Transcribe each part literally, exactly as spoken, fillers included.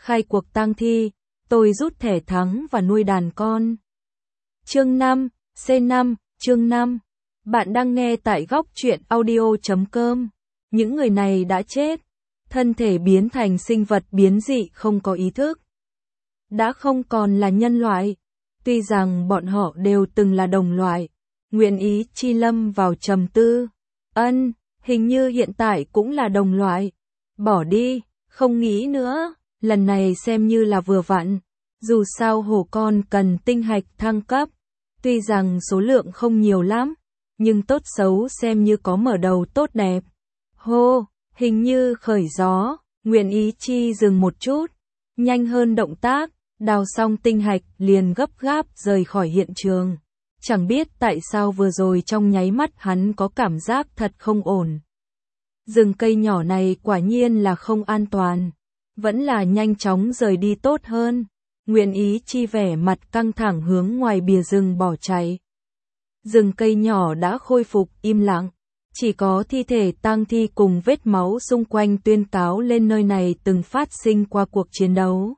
khai cuộc tang thi, tôi rút thẻ thắng và nuôi đàn con. Chương năm, C năm, chương năm. Bạn đang nghe tại góc truyện audio chấm com. Những người này đã chết, thân thể biến thành sinh vật biến dị không có ý thức. Đã không còn là nhân loại, tuy rằng bọn họ đều từng là đồng loại. Nguyện ý chi lâm vào trầm tư. Ân, hình như hiện tại cũng là đồng loại. Bỏ đi, không nghĩ nữa, lần này xem như là vừa vặn. Dù sao hổ con cần tinh hạch thăng cấp, tuy rằng số lượng không nhiều lắm, nhưng tốt xấu xem như có mở đầu tốt đẹp. Hô, hình như khởi gió, Nguyện ý chi dừng một chút, nhanh hơn động tác, đào xong tinh hạch liền gấp gáp rời khỏi hiện trường. Chẳng biết tại sao vừa rồi trong nháy mắt hắn có cảm giác thật không ổn. Rừng cây nhỏ này quả nhiên là không an toàn, vẫn là nhanh chóng rời đi tốt hơn. Nguyện ý chi vẻ mặt căng thẳng hướng ngoài bìa rừng bỏ chạy. Rừng cây nhỏ đã khôi phục im lặng, chỉ có thi thể tang thi cùng vết máu xung quanh tuyên cáo lên nơi này từng phát sinh qua cuộc chiến đấu.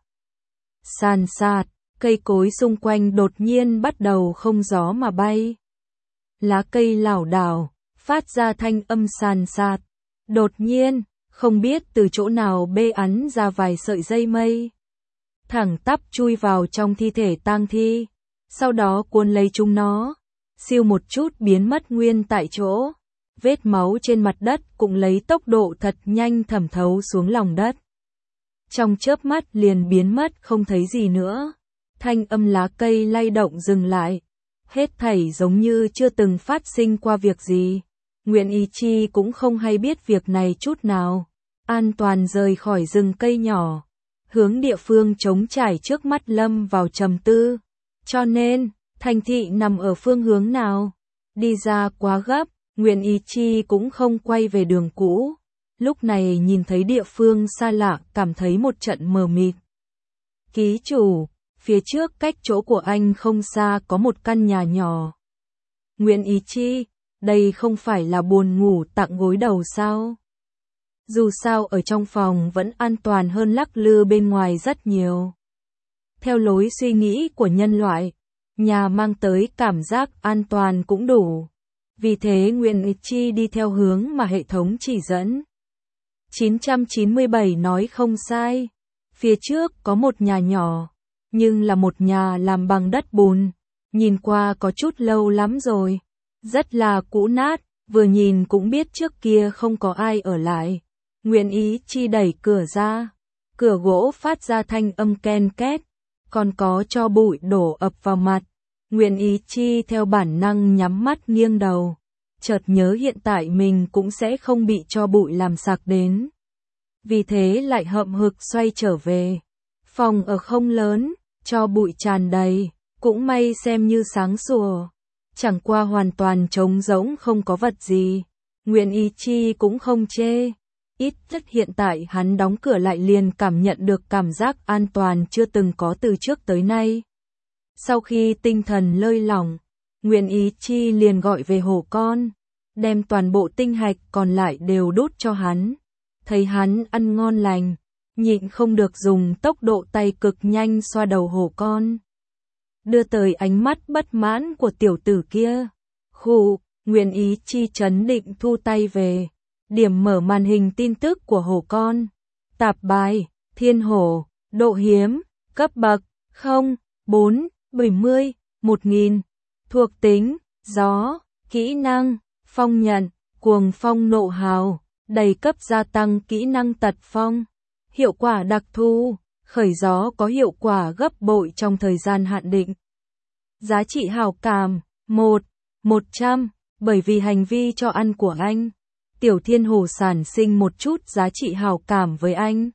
Sàn sạt, cây cối xung quanh đột nhiên bắt đầu không gió mà bay. Lá cây lảo đảo, phát ra thanh âm sàn sạt. Đột nhiên, không biết từ chỗ nào bê ắn ra vài sợi dây mây. Thẳng tắp chui vào trong thi thể tang thi, sau đó cuốn lấy chúng nó, siêu một chút biến mất nguyên tại chỗ. Vết máu trên mặt đất cũng lấy tốc độ thật nhanh thẩm thấu xuống lòng đất. Trong chớp mắt liền biến mất không thấy gì nữa. Thanh âm lá cây lay động dừng lại. Hết thảy giống như chưa từng phát sinh qua việc gì. Nguyện ý chi cũng không hay biết việc này chút nào. An toàn rời khỏi rừng cây nhỏ, hướng địa phương trống trải trước mắt lâm vào trầm tư. Cho nên, thành thị nằm ở phương hướng nào? Đi ra quá gấp, Nguyện ý chi cũng không quay về đường cũ. Lúc này nhìn thấy địa phương xa lạ cảm thấy một trận mờ mịt. Ký chủ, phía trước cách chỗ của anh không xa có một căn nhà nhỏ. Nguyện ý chi, đây không phải là buồn ngủ tặng gối đầu sao? Dù sao ở trong phòng vẫn an toàn hơn lắc lư bên ngoài rất nhiều. Theo lối suy nghĩ của nhân loại, nhà mang tới cảm giác an toàn cũng đủ. Vì thế Nguyện ý chi đi theo hướng mà hệ thống chỉ dẫn. chín trăm chín mươi bảy nói không sai. Phía trước có một nhà nhỏ, nhưng là một nhà làm bằng đất bùn. Nhìn qua có chút lâu lắm rồi. Rất là cũ nát, vừa nhìn cũng biết trước kia không có ai ở lại. Nguyện ý chi đẩy cửa ra. Cửa gỗ phát ra thanh âm ken két. Còn có tro bụi đổ ập vào mặt. Nguyện ý chi theo bản năng nhắm mắt nghiêng đầu. Chợt nhớ hiện tại mình cũng sẽ không bị tro bụi làm sặc đến. Vì thế lại hậm hực xoay trở về. Phòng ở không lớn, tro bụi tràn đầy. Cũng may xem như sáng sủa. Chẳng qua hoàn toàn trống rỗng không có vật gì. Nguyện ý chi cũng không chê. Ít nhất hiện tại hắn đóng cửa lại liền cảm nhận được cảm giác an toàn chưa từng có từ trước tới nay. Sau khi tinh thần lơi lỏng, Nguyện ý chi liền gọi về hổ con, đem toàn bộ tinh hạch còn lại đều đút cho hắn. Thấy hắn ăn ngon lành, nhịn không được dùng tốc độ tay cực nhanh xoa đầu hổ con. Đưa tới ánh mắt bất mãn của tiểu tử kia. Khụ, Nguyện ý chi trấn định thu tay về. Điểm mở màn hình tin tức của hổ con. Tạp bài, thiên hổ, độ hiếm, cấp bậc, không, bốn, bảy mươi, một nghìn. Thuộc tính, gió, kỹ năng, phong nhận, cuồng phong nộ hào, đầy cấp gia tăng kỹ năng tật phong. Hiệu quả đặc thù, khởi gió có hiệu quả gấp bội trong thời gian hạn định. Giá trị hảo cảm, một, một trăm, bởi vì hành vi cho ăn của anh. Tiểu thiên hồ sản sinh một chút giá trị hảo cảm với anh.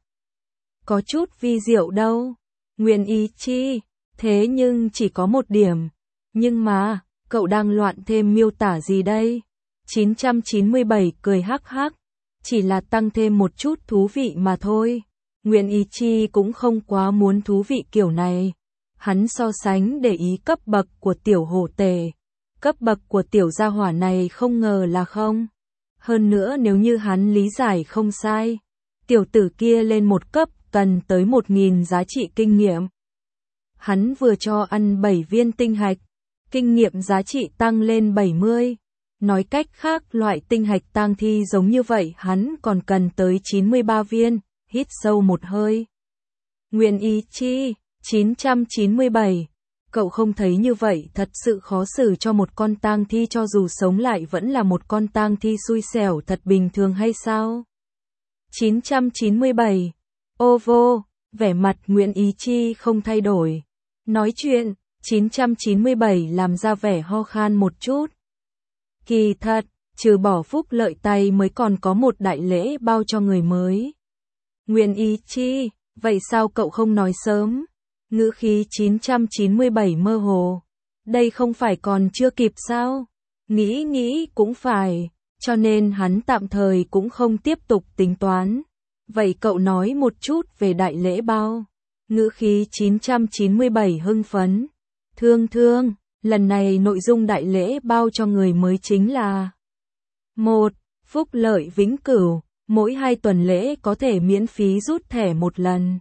Có chút vi diệu đâu. Nguyện ý chi, thế nhưng chỉ có một điểm. Nhưng mà, cậu đang loạn thêm miêu tả gì đây? chín trăm chín mươi bảy cười hắc hắc. Chỉ là tăng thêm một chút thú vị mà thôi. Nguyện ý chi cũng không quá muốn thú vị kiểu này. Hắn so sánh để ý cấp bậc của tiểu hổ tể. Cấp bậc của tiểu gia hỏa này không ngờ là không. Hơn nữa nếu như hắn lý giải không sai, tiểu tử kia lên một cấp cần tới một nghìn giá trị kinh nghiệm. Hắn vừa cho ăn bảy viên tinh hạch, kinh nghiệm giá trị tăng lên bảy mươi. Nói cách khác, loại tinh hạch tang thi giống như vậy hắn còn cần tới chín mươi ba viên, hít sâu một hơi. Nguyên ý chi, chín trăm chín mươi bảy. Cậu không thấy như vậy thật sự khó xử cho một con tang thi, cho dù sống lại vẫn là một con tang thi xui xẻo thật bình thường hay sao? chín trăm chín mươi bảy. Ô vô, vẻ mặt Nguyễn Ý Chi không thay đổi. Nói chuyện, chín trăm chín mươi bảy làm ra vẻ ho khan một chút. Kỳ thật, trừ bỏ phúc lợi tay mới còn có một đại lễ bao cho người mới. Nguyễn Ý Chi, vậy sao cậu không nói sớm? Ngữ khí chín trăm chín mươi bảy mơ hồ. Đây không phải còn chưa kịp sao? Nghĩ nghĩ cũng phải, cho nên hắn tạm thời cũng không tiếp tục tính toán. Vậy cậu nói một chút về đại lễ bao. Ngữ khí chín trăm chín mươi bảy hưng phấn. Thương thương, lần này nội dung đại lễ bao cho người mới chính là một. Phúc lợi vĩnh cửu, mỗi hai tuần lễ có thể miễn phí rút thẻ một lần.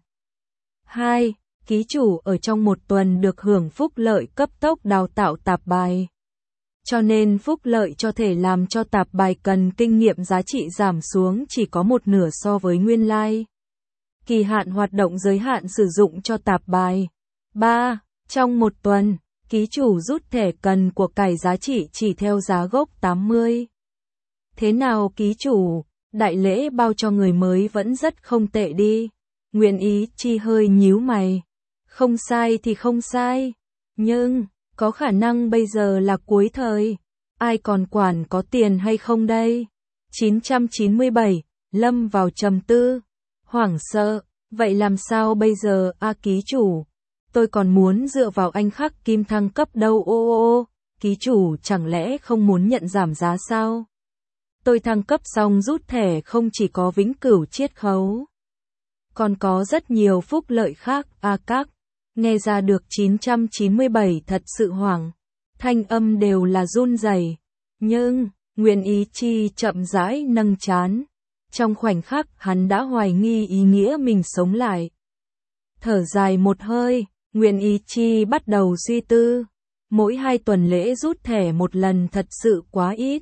hai. Ký chủ ở trong một tuần được hưởng phúc lợi cấp tốc đào tạo tạp bài. Cho nên phúc lợi cho thể làm cho tạp bài cần kinh nghiệm giá trị giảm xuống chỉ có một nửa so với nguyên lai. Kỳ hạn hoạt động giới hạn sử dụng cho tạp bài. ba. Trong một tuần, ký chủ rút thẻ cần của cải giá trị chỉ theo giá gốc tám mươi. Thế nào ký chủ, đại lễ bao cho người mới vẫn rất không tệ đi. Nguyễn Ý Chi hơi nhíu mày. Không sai thì không sai, nhưng có khả năng bây giờ là cuối thời, ai còn quản có tiền hay không đây? chín trăm chín mươi bảy, lâm vào trầm tư, hoảng sợ, vậy làm sao bây giờ a ký chủ? Tôi còn muốn dựa vào anh khắc kim thăng cấp đâu ô ô ô, ký chủ chẳng lẽ không muốn nhận giảm giá sao? Tôi thăng cấp xong rút thẻ không chỉ có vĩnh cửu chiết khấu, còn có rất nhiều phúc lợi khác a các. Nghe ra được chín trăm chín mươi bảy thật sự hoảng, thanh âm đều là run rẩy. Nhưng, Nguyễn Ý Chi chậm rãi nâng trán. Trong khoảnh khắc hắn đã hoài nghi ý nghĩa mình sống lại. Thở dài một hơi, Nguyễn Ý Chi bắt đầu suy tư. Mỗi hai tuần lễ rút thẻ một lần thật sự quá ít.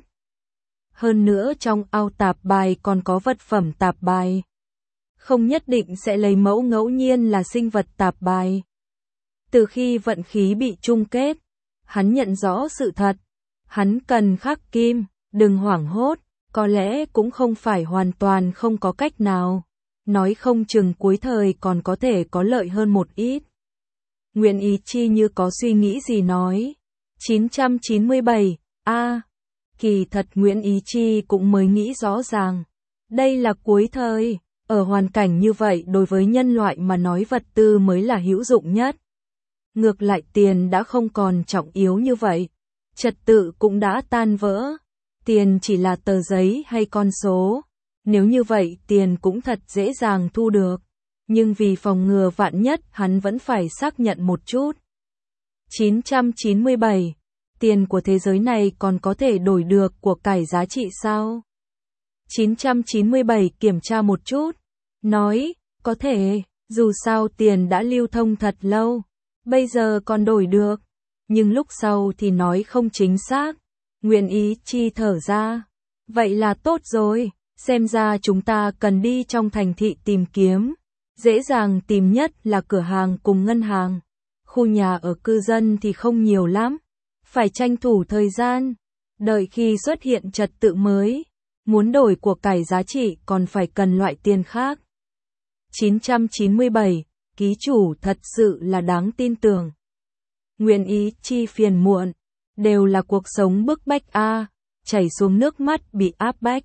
Hơn nữa trong ao tạp bài còn có vật phẩm tạp bài. Không nhất định sẽ lấy mẫu ngẫu nhiên là sinh vật tạp bài. Từ khi vận khí bị chung kết, hắn nhận rõ sự thật. Hắn cần khắc kim, đừng hoảng hốt, có lẽ cũng không phải hoàn toàn không có cách nào. Nói không chừng cuối thời còn có thể có lợi hơn một ít. Nguyễn Ý Chi như có suy nghĩ gì nói. chín trăm chín mươi bảy, a à, kỳ thật Nguyễn Ý Chi cũng mới nghĩ rõ ràng. Đây là cuối thời, ở hoàn cảnh như vậy đối với nhân loại mà nói vật tư mới là hữu dụng nhất. Ngược lại tiền đã không còn trọng yếu như vậy, trật tự cũng đã tan vỡ, tiền chỉ là tờ giấy hay con số, nếu như vậy tiền cũng thật dễ dàng thu được, nhưng vì phòng ngừa vạn nhất hắn vẫn phải xác nhận một chút. chín trăm chín mươi bảy, tiền của thế giới này còn có thể đổi được của cải giá trị sao? chín trăm chín mươi bảy kiểm tra một chút, nói, có thể, dù sao tiền đã lưu thông thật lâu. Bây giờ còn đổi được, nhưng lúc sau thì nói không chính xác. Nguyễn Ý Chi thở ra. Vậy là tốt rồi, xem ra chúng ta cần đi trong thành thị tìm kiếm. Dễ dàng tìm nhất là cửa hàng cùng ngân hàng. Khu nhà ở cư dân thì không nhiều lắm. Phải tranh thủ thời gian. Đợi khi xuất hiện trật tự mới. Muốn đổi của cải giá trị còn phải cần loại tiền khác. chín trăm chín mươi bảy. Ký chủ thật sự là đáng tin tưởng. Nguyễn Ý Chi phiền muộn, đều là cuộc sống bức bách a, à, chảy xuống nước mắt bị áp bách.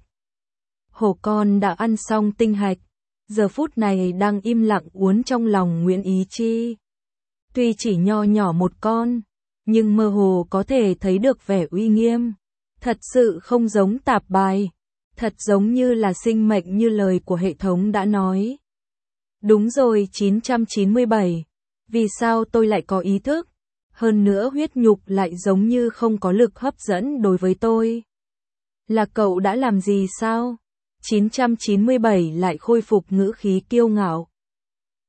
Hổ con đã ăn xong tinh hạch, giờ phút này đang im lặng uốn trong lòng Nguyễn Ý Chi. Tuy chỉ nho nhỏ một con, nhưng mơ hồ có thể thấy được vẻ uy nghiêm. Thật sự không giống tạp bài, thật giống như là sinh mệnh như lời của hệ thống đã nói. Đúng rồi chín trăm chín mươi bảy, vì sao tôi lại có ý thức? Hơn nữa huyết nhục lại giống như không có lực hấp dẫn đối với tôi. Là cậu đã làm gì sao? chín trăm chín mươi bảy lại khôi phục ngữ khí kiêu ngạo.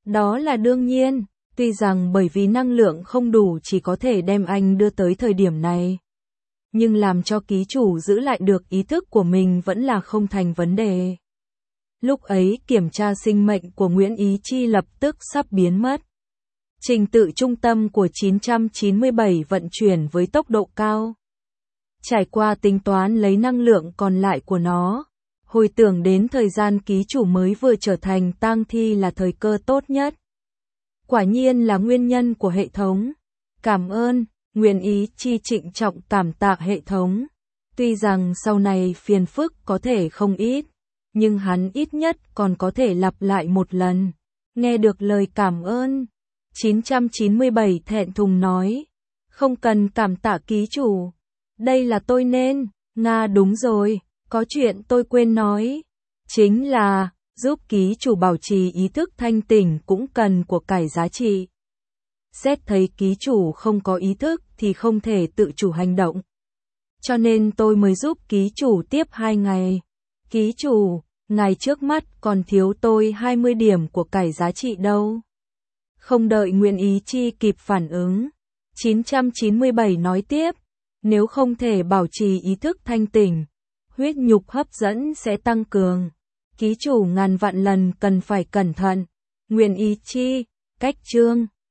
Đó là đương nhiên, tuy rằng bởi vì năng lượng không đủ chỉ có thể đem anh đưa tới thời điểm này. Nhưng làm cho ký chủ giữ lại được ý thức của mình vẫn là không thành vấn đề. Lúc ấy kiểm tra sinh mệnh của Nguyễn Ý Chi lập tức sắp biến mất. Trình tự trung tâm của chín trăm chín mươi bảy vận chuyển với tốc độ cao. Trải qua tính toán lấy năng lượng còn lại của nó, hồi tưởng đến thời gian ký chủ mới vừa trở thành tang thi là thời cơ tốt nhất. Quả nhiên là nguyên nhân của hệ thống. Cảm ơn, Nguyễn Ý Chi trịnh trọng cảm tạ hệ thống. Tuy rằng sau này phiền phức có thể không ít, nhưng hắn ít nhất còn có thể lặp lại một lần. Nghe được lời cảm ơn, chín trăm chín mươi bảy thẹn thùng nói, không cần cảm tạ ký chủ. Đây là tôi nên, Nga đúng rồi, có chuyện tôi quên nói. Chính là, giúp ký chủ bảo trì ý thức thanh tỉnh cũng cần của cải giá trị. Xét thấy ký chủ không có ý thức thì không thể tự chủ hành động. Cho nên tôi mới giúp ký chủ tiếp hai ngày. Ký chủ, ngài trước mắt còn thiếu tôi hai mươi điểm của cải giá trị đâu. Không đợi Nguyễn Ý Chi kịp phản ứng, chín trăm chín mươi bảy nói tiếp, nếu không thể bảo trì ý thức thanh tỉnh, huyết nhục hấp dẫn sẽ tăng cường. Ký chủ ngàn vạn lần cần phải cẩn thận. Nguyễn Ý Chi, cách chương